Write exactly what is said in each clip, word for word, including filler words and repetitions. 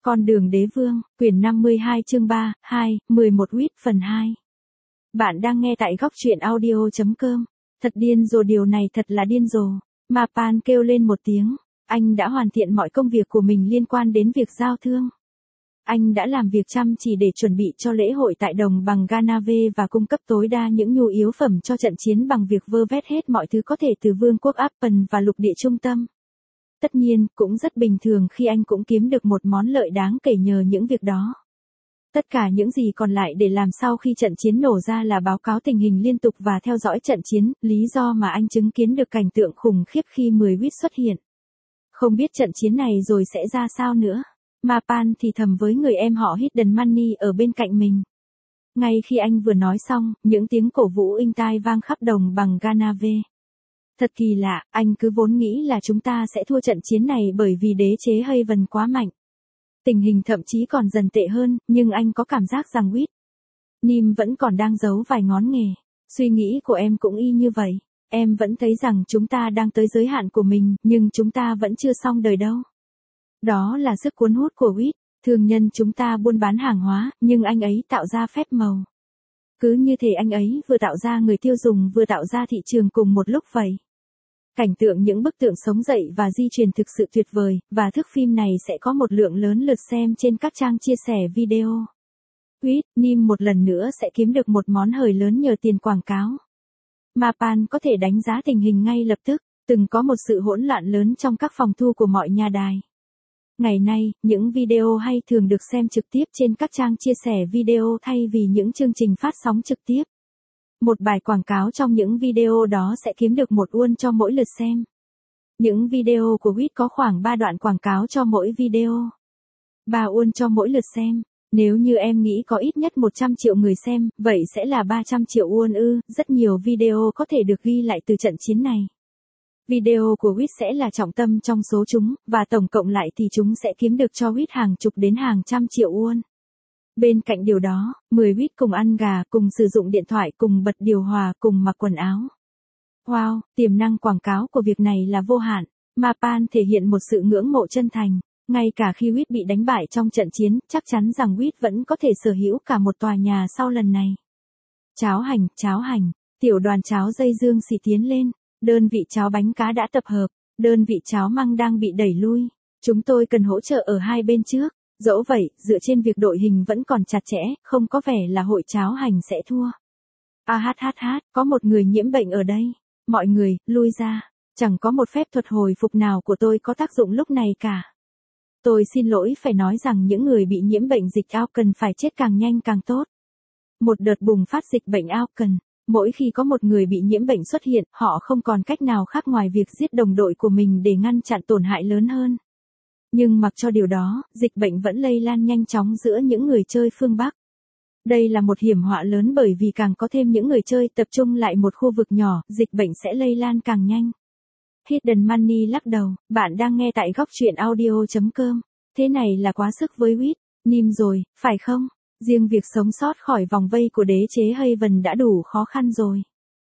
Con đường đế vương, quyển năm mươi hai chương ba, hai, mười một Quýt phần hai. Bạn đang nghe tại góc truyện audio chấm com. Thật điên rồ, điều này thật là điên rồ. Mapan kêu lên một tiếng. Anh đã hoàn thiện mọi công việc của mình liên quan đến việc giao thương. Anh đã làm việc chăm chỉ để chuẩn bị cho lễ hội tại đồng bằng Ganave và cung cấp tối đa những nhu yếu phẩm cho trận chiến bằng việc vơ vét hết mọi thứ có thể từ vương quốc Apple và lục địa trung tâm. Tất nhiên, cũng rất bình thường khi anh cũng kiếm được một món lợi đáng kể nhờ những việc đó. Tất cả những gì còn lại để làm sau khi trận chiến nổ ra là báo cáo tình hình liên tục và theo dõi trận chiến, lý do mà anh chứng kiến được cảnh tượng khủng khiếp khi mười Quýt xuất hiện. Không biết trận chiến này rồi sẽ ra sao nữa. Mapan thì thầm với người em họ Hidden Money ở bên cạnh mình. Ngay khi anh vừa nói xong, những tiếng cổ vũ inh tai vang khắp đồng bằng Ganave. Thật kỳ lạ, anh cứ vốn nghĩ là chúng ta sẽ thua trận chiến này bởi vì đế chế Haven quá mạnh. Tình hình thậm chí còn dần tệ hơn, nhưng anh có cảm giác rằng Quýt Nim vẫn còn đang giấu vài ngón nghề. Suy nghĩ của em cũng y như vậy. Em vẫn thấy rằng chúng ta đang tới giới hạn của mình, nhưng chúng ta vẫn chưa xong đời đâu. Đó là sức cuốn hút của Quýt. Thương nhân chúng ta buôn bán hàng hóa, nhưng anh ấy tạo ra phép màu. Cứ như thể anh ấy vừa tạo ra người tiêu dùng vừa tạo ra thị trường cùng một lúc vậy. Cảnh tượng những bức tượng sống dậy và di truyền thực sự tuyệt vời, và thước phim này sẽ có một lượng lớn lượt xem trên các trang chia sẻ video. Quýt Nim một lần nữa sẽ kiếm được một món hời lớn nhờ tiền quảng cáo. Mapan có thể đánh giá tình hình ngay lập tức, từng có một sự hỗn loạn lớn trong các phòng thu của mọi nhà đài. Ngày nay, những video hay thường được xem trực tiếp trên các trang chia sẻ video thay vì những chương trình phát sóng trực tiếp. Một bài quảng cáo trong những video đó sẽ kiếm được một won cho mỗi lượt xem. Những video của Quýt có khoảng ba đoạn quảng cáo cho mỗi video. ba won cho mỗi lượt xem. Nếu như em nghĩ có ít nhất một trăm triệu người xem, vậy sẽ là ba trăm triệu won ư, rất nhiều video có thể được ghi lại từ trận chiến này. Video của Quýt sẽ là trọng tâm trong số chúng, và tổng cộng lại thì chúng sẽ kiếm được cho Quýt hàng chục đến hàng trăm triệu won. Bên cạnh điều đó, mười Quýt cùng ăn gà, cùng sử dụng điện thoại, cùng bật điều hòa, cùng mặc quần áo. Wow, tiềm năng quảng cáo của việc này là vô hạn. Mapan thể hiện một sự ngưỡng mộ chân thành. Ngay cả khi Quýt bị đánh bại trong trận chiến, chắc chắn rằng Quýt vẫn có thể sở hữu cả một tòa nhà sau lần này. Cháo hành, cháo hành, tiểu đoàn cháo dây dương xì tiến lên. Đơn vị cháo bánh cá đã tập hợp, đơn vị cháo măng đang bị đẩy lui. Chúng tôi cần hỗ trợ ở hai bên trước. Dẫu vậy, dựa trên việc đội hình vẫn còn chặt chẽ, không có vẻ là hội cháo hành sẽ thua. A hát hát hát, có một người nhiễm bệnh ở đây. Mọi người, lui ra. Chẳng có một phép thuật hồi phục nào của tôi có tác dụng lúc này cả. Tôi xin lỗi phải nói rằng những người bị nhiễm bệnh dịch ao cần phải chết càng nhanh càng tốt. Một đợt bùng phát dịch bệnh ao cần. Mỗi khi có một người bị nhiễm bệnh xuất hiện, họ không còn cách nào khác ngoài việc giết đồng đội của mình để ngăn chặn tổn hại lớn hơn. Nhưng mặc cho điều đó, dịch bệnh vẫn lây lan nhanh chóng giữa những người chơi phương Bắc. Đây là một hiểm họa lớn bởi vì càng có thêm những người chơi tập trung lại một khu vực nhỏ, dịch bệnh sẽ lây lan càng nhanh. Hidden Money lắc đầu, bạn đang nghe tại góc truyện audio chấm com. Thế này là quá sức với Quýt Nim rồi, phải không? Riêng việc sống sót khỏi vòng vây của đế chế Haven đã đủ khó khăn rồi.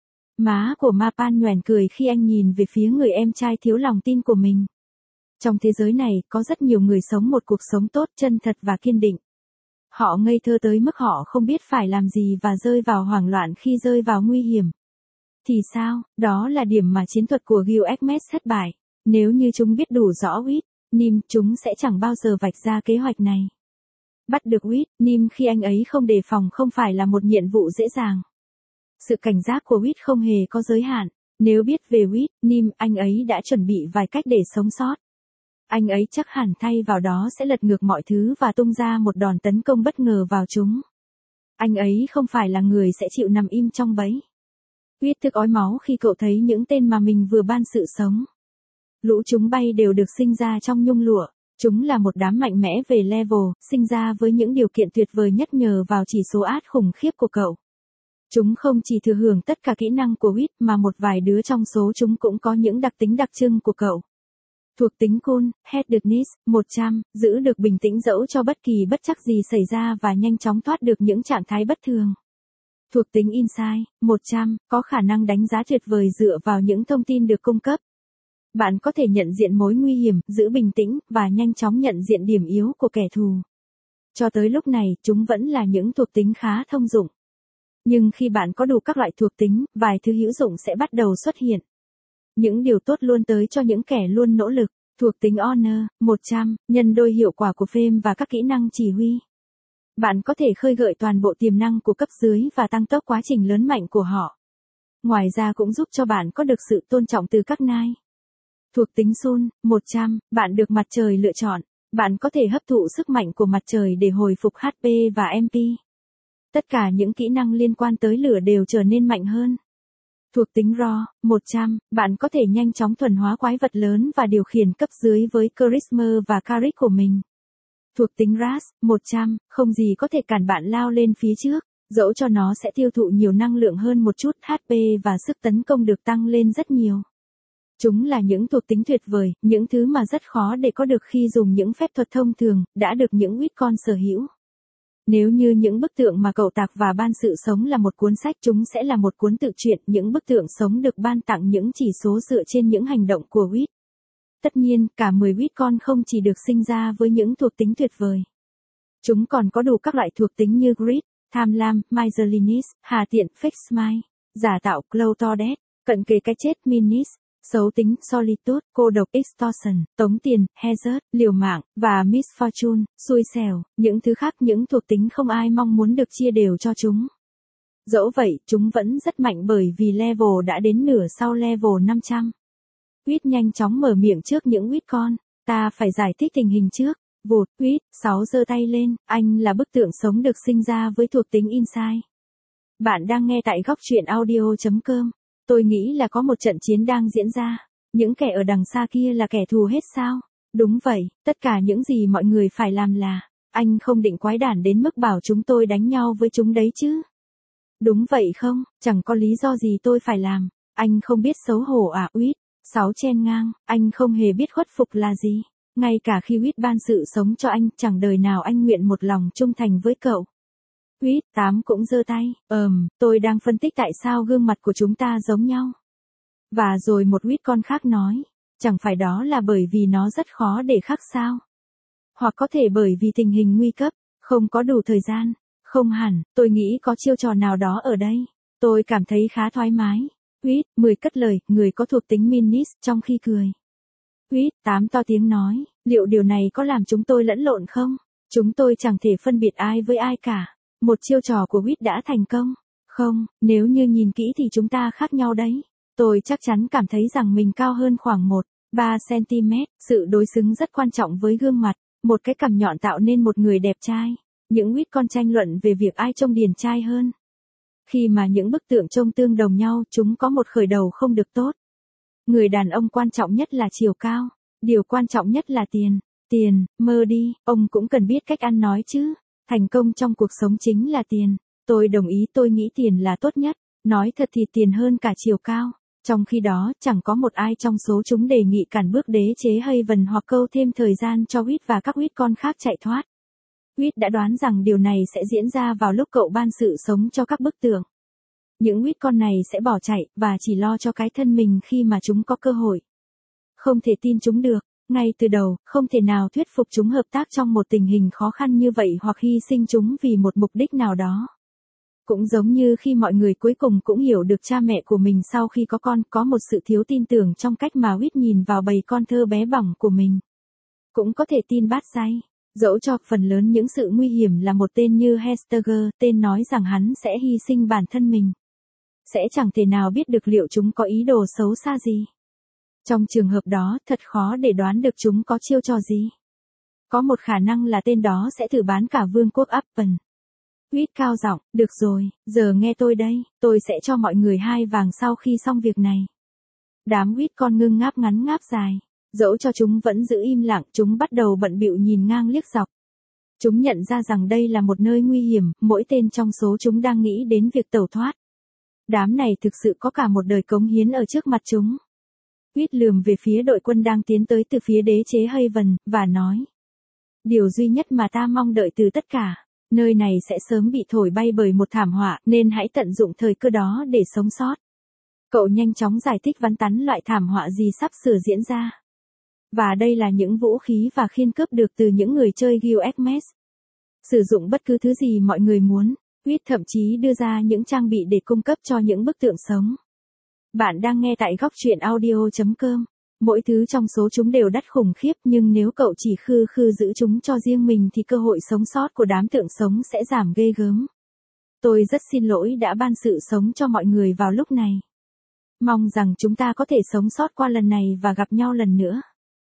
Má của Mapan nhoẻn cười khi anh nhìn về phía người em trai thiếu lòng tin của mình. Trong thế giới này, có rất nhiều người sống một cuộc sống tốt, chân thật và kiên định. Họ ngây thơ tới mức họ không biết phải làm gì và rơi vào hoảng loạn khi rơi vào nguy hiểm. Thì sao, đó là điểm mà chiến thuật của Gilgamesh thất bại. Nếu như chúng biết đủ rõ Quýt Nim, chúng sẽ chẳng bao giờ vạch ra kế hoạch này. Bắt được Quýt Nim khi anh ấy không đề phòng không phải là một nhiệm vụ dễ dàng. Sự cảnh giác của Quýt không hề có giới hạn. Nếu biết về Quýt Nim, anh ấy đã chuẩn bị vài cách để sống sót. Anh ấy chắc hẳn thay vào đó sẽ lật ngược mọi thứ và tung ra một đòn tấn công bất ngờ vào chúng. Anh ấy không phải là người sẽ chịu nằm im trong bẫy. Quýt thức ói máu khi cậu thấy những tên mà mình vừa ban sự sống. Lũ chúng bay đều được sinh ra trong nhung lụa. Chúng là một đám mạnh mẽ về level, sinh ra với những điều kiện tuyệt vời nhất nhờ vào chỉ số át khủng khiếp của cậu. Chúng không chỉ thừa hưởng tất cả kỹ năng của Quýt mà một vài đứa trong số chúng cũng có những đặc tính đặc trưng của cậu. Thuộc tính Cool, Headedness, một trăm, giữ được bình tĩnh dẫu cho bất kỳ bất trắc gì xảy ra và nhanh chóng thoát được những trạng thái bất thường. Thuộc tính Insight, một trăm, có khả năng đánh giá tuyệt vời dựa vào những thông tin được cung cấp. Bạn có thể nhận diện mối nguy hiểm, giữ bình tĩnh, và nhanh chóng nhận diện điểm yếu của kẻ thù. Cho tới lúc này, chúng vẫn là những thuộc tính khá thông dụng. Nhưng khi bạn có đủ các loại thuộc tính, vài thứ hữu dụng sẽ bắt đầu xuất hiện. Những điều tốt luôn tới cho những kẻ luôn nỗ lực. Thuộc tính Honor, một trăm, nhân đôi hiệu quả của phêm và các kỹ năng chỉ huy. Bạn có thể khơi gợi toàn bộ tiềm năng của cấp dưới và tăng tốc quá trình lớn mạnh của họ. Ngoài ra cũng giúp cho bạn có được sự tôn trọng từ các nai. Thuộc tính Sun, một trăm, bạn được mặt trời lựa chọn. Bạn có thể hấp thụ sức mạnh của mặt trời để hồi phục hát pê và em pê. Tất cả những kỹ năng liên quan tới lửa đều trở nên mạnh hơn. Thuộc tính Raw, một trăm, bạn có thể nhanh chóng thuần hóa quái vật lớn và điều khiển cấp dưới với Charisma và Charisma của mình. Thuộc tính Ras, một trăm, không gì có thể cản bạn lao lên phía trước, dẫu cho nó sẽ tiêu thụ nhiều năng lượng hơn một chút, hát pê và sức tấn công được tăng lên rất nhiều. Chúng là những thuộc tính tuyệt vời, những thứ mà rất khó để có được khi dùng những phép thuật thông thường, đã được những Witcon sở hữu. Nếu như những bức tượng mà cậu tạc và ban sự sống là một cuốn sách, chúng sẽ là một cuốn tự truyện. Những bức tượng sống được ban tặng những chỉ số dựa trên những hành động của Witch. Tất nhiên, cả mười Witcon không chỉ được sinh ra với những thuộc tính tuyệt vời. Chúng còn có đủ các loại thuộc tính như Greed, tham lam, Miserliness, hà tiện, Fake Smile, giả tạo, Clow Toadette, cận kề cái chết, Meanness, xấu tính, Solitude, cô độc, Extortion, tống tiền, Hazard, liều mạng, và Misfortune, xui xẻo. Những thứ khác, những thuộc tính không ai mong muốn được chia đều cho chúng. Dẫu vậy, chúng vẫn rất mạnh bởi vì level đã đến nửa sau level năm trăm. Witch nhanh chóng mở miệng trước những Witcon. Ta phải giải thích tình hình trước. Vụt, Witch, sáu giơ tay lên, anh là bức tượng sống được sinh ra với thuộc tính Insight. Bạn đang nghe tại góc truyện audio chấm com. Tôi nghĩ là có một trận chiến đang diễn ra. Những kẻ ở đằng xa kia là kẻ thù hết sao? Đúng vậy, tất cả những gì mọi người phải làm là, anh không định quái đản đến mức bảo chúng tôi đánh nhau với chúng đấy chứ? Đúng vậy không, chẳng có lý do gì tôi phải làm. Anh không biết xấu hổ à, Witch? Sáu chen ngang, anh không hề biết khuất phục là gì. Ngay cả khi Witch ban sự sống cho anh, chẳng đời nào anh nguyện một lòng trung thành với cậu. Witch, tám cũng giơ tay, ờm, tôi đang phân tích tại sao gương mặt của chúng ta giống nhau. Và rồi một Witcon khác nói, chẳng phải đó là bởi vì nó rất khó để khắc sao? Hoặc có thể bởi vì tình hình nguy cấp, không có đủ thời gian. Không hẳn, tôi nghĩ có chiêu trò nào đó ở đây. Tôi cảm thấy khá thoải mái. Witch, mười cất lời, người có thuộc tính Meanness trong khi cười. Witch, tám to tiếng nói, liệu điều này có làm chúng tôi lẫn lộn không? Chúng tôi chẳng thể phân biệt ai với ai cả. Một chiêu trò của Witch đã thành công. Không, nếu như nhìn kỹ thì chúng ta khác nhau đấy. Tôi chắc chắn cảm thấy rằng mình cao hơn khoảng một phẩy ba xăng-ti-mét, sự đối xứng rất quan trọng với gương mặt, một cái cằm nhọn tạo nên một người đẹp trai. Những Witcon tranh luận về việc ai trông điển trai hơn. Khi mà những bức tượng trông tương đồng nhau, chúng có một khởi đầu không được tốt. Người đàn ông quan trọng nhất là chiều cao, điều quan trọng nhất là tiền. Tiền, mơ đi, ông cũng cần biết cách ăn nói chứ. Thành công trong cuộc sống chính là tiền. Tôi đồng ý, tôi nghĩ tiền là tốt nhất. Nói thật thì tiền hơn cả chiều cao. Trong khi đó, chẳng có một ai trong số chúng đề nghị cản bước đế chế Haven hoặc câu thêm thời gian cho Witch và các Witcon khác chạy thoát. Witch đã đoán rằng điều này sẽ diễn ra vào lúc cậu ban sự sống cho các bức tượng. Những Witcon này sẽ bỏ chạy, và chỉ lo cho cái thân mình khi mà chúng có cơ hội. Không thể tin chúng được. Ngay từ đầu, không thể nào thuyết phục chúng hợp tác trong một tình hình khó khăn như vậy hoặc hy sinh chúng vì một mục đích nào đó. Cũng giống như khi mọi người cuối cùng cũng hiểu được cha mẹ của mình sau khi có con, có một sự thiếu tin tưởng trong cách mà Witch nhìn vào bầy con thơ bé bỏng của mình. Cũng có thể tin bát say. Dẫu cho phần lớn những sự nguy hiểm là một tên như Hesteger, tên nói rằng hắn sẽ hy sinh bản thân mình. Sẽ chẳng thể nào biết được liệu chúng có ý đồ xấu xa gì. Trong trường hợp đó, thật khó để đoán được chúng có chiêu trò gì. Có một khả năng là tên đó sẽ thử bán cả vương quốc Appen. Witch cao giọng, được rồi, giờ nghe tôi đây, tôi sẽ cho mọi người hai vàng sau khi xong việc này. Đám Witcon ngưng ngáp ngắn ngáp dài. Dẫu cho chúng vẫn giữ im lặng, chúng bắt đầu bận bịu nhìn ngang liếc dọc. Chúng nhận ra rằng đây là một nơi nguy hiểm, mỗi tên trong số chúng đang nghĩ đến việc tẩu thoát. Đám này thực sự có cả một đời cống hiến ở trước mặt chúng. Witch lườm về phía đội quân đang tiến tới từ phía đế chế Haven, và nói. Điều duy nhất mà ta mong đợi từ tất cả, nơi này sẽ sớm bị thổi bay bởi một thảm họa, nên hãy tận dụng thời cơ đó để sống sót. Cậu nhanh chóng giải thích vắn tắn loại thảm họa gì sắp sửa diễn ra. Và đây là những vũ khí và khiên cướp được từ những người chơi Gilgamesh. Sử dụng bất cứ thứ gì mọi người muốn, Huyết thậm chí đưa ra những trang bị để cung cấp cho những bức tượng sống. Bạn đang nghe tại góc truyện audio chấm com. Mỗi thứ trong số chúng đều đắt khủng khiếp, nhưng nếu cậu chỉ khư khư giữ chúng cho riêng mình thì cơ hội sống sót của đám tượng sống sẽ giảm ghê gớm. Tôi rất xin lỗi đã ban sự sống cho mọi người vào lúc này. Mong rằng chúng ta có thể sống sót qua lần này và gặp nhau lần nữa.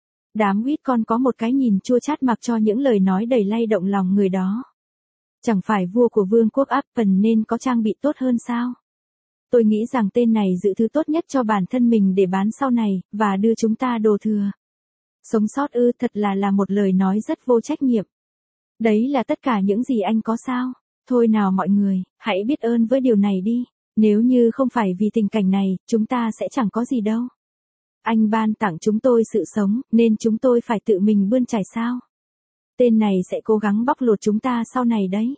Đám Huyết con có một cái nhìn chua chát mặc cho những lời nói đầy lay động lòng người đó. Chẳng phải vua của vương quốc Appen nên có trang bị tốt hơn sao? Tôi nghĩ rằng tên này giữ thứ tốt nhất cho bản thân mình để bán sau này, và đưa chúng ta đồ thừa. Sống sót ư, thật là là một lời nói rất vô trách nhiệm. Đấy là tất cả những gì anh có sao? Thôi nào mọi người, hãy biết ơn với điều này đi. Nếu như không phải vì tình cảnh này, chúng ta sẽ chẳng có gì đâu. Anh ban tặng chúng tôi sự sống, nên chúng tôi phải tự mình bươn chải sao? Tên này sẽ cố gắng bóc lột chúng ta sau này đấy.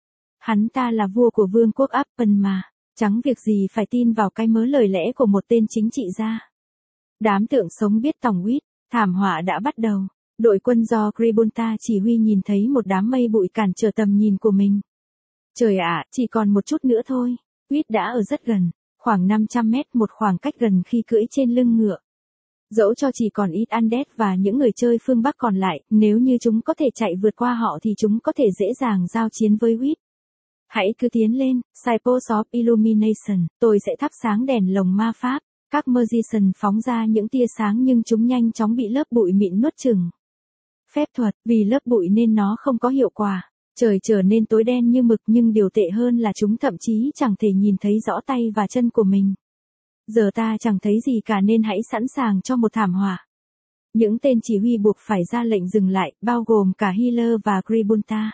Hắn ta là vua của vương quốc Appen mà. Chẳng việc gì phải tin vào cái mớ lời lẽ của một tên chính trị gia. Đám tượng sống biết tòng Huyết, thảm họa đã bắt đầu. Đội quân do Gribunta chỉ huy nhìn thấy một đám mây bụi cản trở tầm nhìn của mình. Trời ạ, chỉ còn một chút nữa thôi. Huyết đã ở rất gần, khoảng năm trăm mét, một khoảng cách gần khi cưỡi trên lưng ngựa. Dẫu cho chỉ còn ít Undead và những người chơi phương Bắc còn lại, nếu như chúng có thể chạy vượt qua họ thì chúng có thể dễ dàng giao chiến với Huyết. Hãy cứ tiến lên, Cypos of Illumination, tôi sẽ thắp sáng đèn lồng ma pháp. Các Magician phóng ra những tia sáng nhưng chúng nhanh chóng bị lớp bụi mịn nuốt chửng. Phép thuật, vì lớp bụi nên nó không có hiệu quả. Trời trở nên tối đen như mực, nhưng điều tệ hơn là chúng thậm chí chẳng thể nhìn thấy rõ tay và chân của mình. Giờ ta chẳng thấy gì cả nên hãy sẵn sàng cho một thảm họa. Những tên chỉ huy buộc phải ra lệnh dừng lại, bao gồm cả Healer và Gribunta.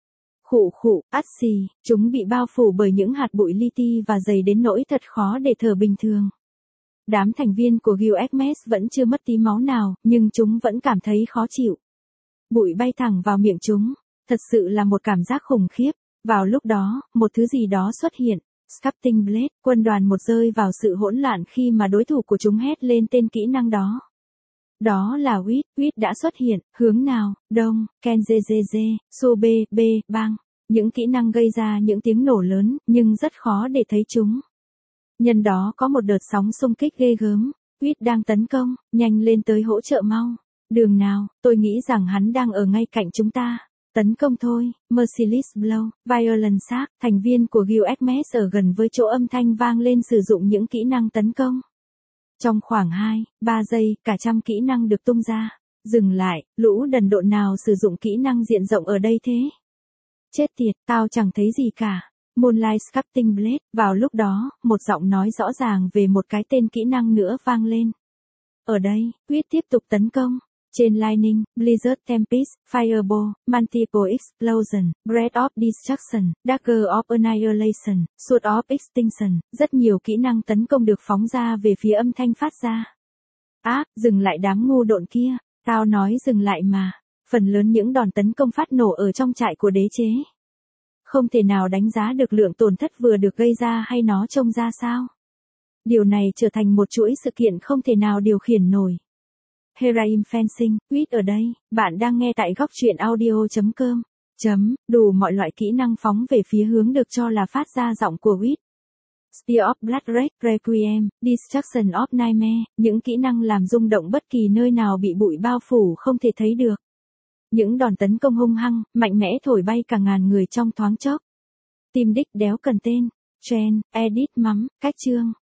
Khụ khụ, ắt xì, chúng bị bao phủ bởi những hạt bụi li ti và dày đến nỗi thật khó để thở bình thường. Đám thành viên của Gilgamesh vẫn chưa mất tí máu nào, nhưng chúng vẫn cảm thấy khó chịu. Bụi bay thẳng vào miệng chúng, thật sự là một cảm giác khủng khiếp. Vào lúc đó, một thứ gì đó xuất hiện. Sculpting Blade, quân đoàn một rơi vào sự hỗn loạn khi mà đối thủ của chúng hét lên tên kỹ năng đó. Đó là Huyết, Huyết đã xuất hiện, hướng nào, đông, Kenzezeze, Sobe, B, bang. Những kỹ năng gây ra những tiếng nổ lớn, nhưng rất khó để thấy chúng. Nhân đó có một đợt sóng xung kích ghê gớm. Huyết đang tấn công, nhanh lên tới hỗ trợ mau. Đường nào, tôi nghĩ rằng hắn đang ở ngay cạnh chúng ta. Tấn công thôi, Merciless Blow, Violent Sack, thành viên của Gilgamesh ở gần với chỗ âm thanh vang lên sử dụng những kỹ năng tấn công. Trong khoảng hai, ba giây, cả trăm kỹ năng được tung ra. Dừng lại, lũ đần độn nào sử dụng kỹ năng diện rộng ở đây thế? Chết tiệt, tao chẳng thấy gì cả. Moonlight Sculpting Blade, vào lúc đó, một giọng nói rõ ràng về một cái tên kỹ năng nữa vang lên. Ở đây, Huyết tiếp tục tấn công. Trên Lightning, Blizzard Tempest, Fireball, Multiple Explosion, Breath of Destruction, Dagger of Annihilation, Sword of Extinction, rất nhiều kỹ năng tấn công được phóng ra về phía âm thanh phát ra. Á, dừng lại đám ngu độn kia, tao nói dừng lại mà. Phần lớn những đòn tấn công phát nổ ở trong trại của đế chế. Không thể nào đánh giá được lượng tổn thất vừa được gây ra hay nó trông ra sao. Điều này trở thành một chuỗi sự kiện không thể nào điều khiển nổi. Heraim Fencing, Huyết ở đây, bạn đang nghe tại góc truyện audio chấm com. Chấm, đủ mọi loại kỹ năng phóng về phía hướng được cho là phát ra giọng của Huyết. Spear of Blood Red, Requiem, Destruction of Nightmare, những kỹ năng làm rung động bất kỳ nơi nào bị bụi bao phủ không thể thấy được. Những đòn tấn công hung hăng, mạnh mẽ thổi bay cả ngàn người trong thoáng chốc. Team đích đéo cần tên. Trend, edit mắm, cách chương.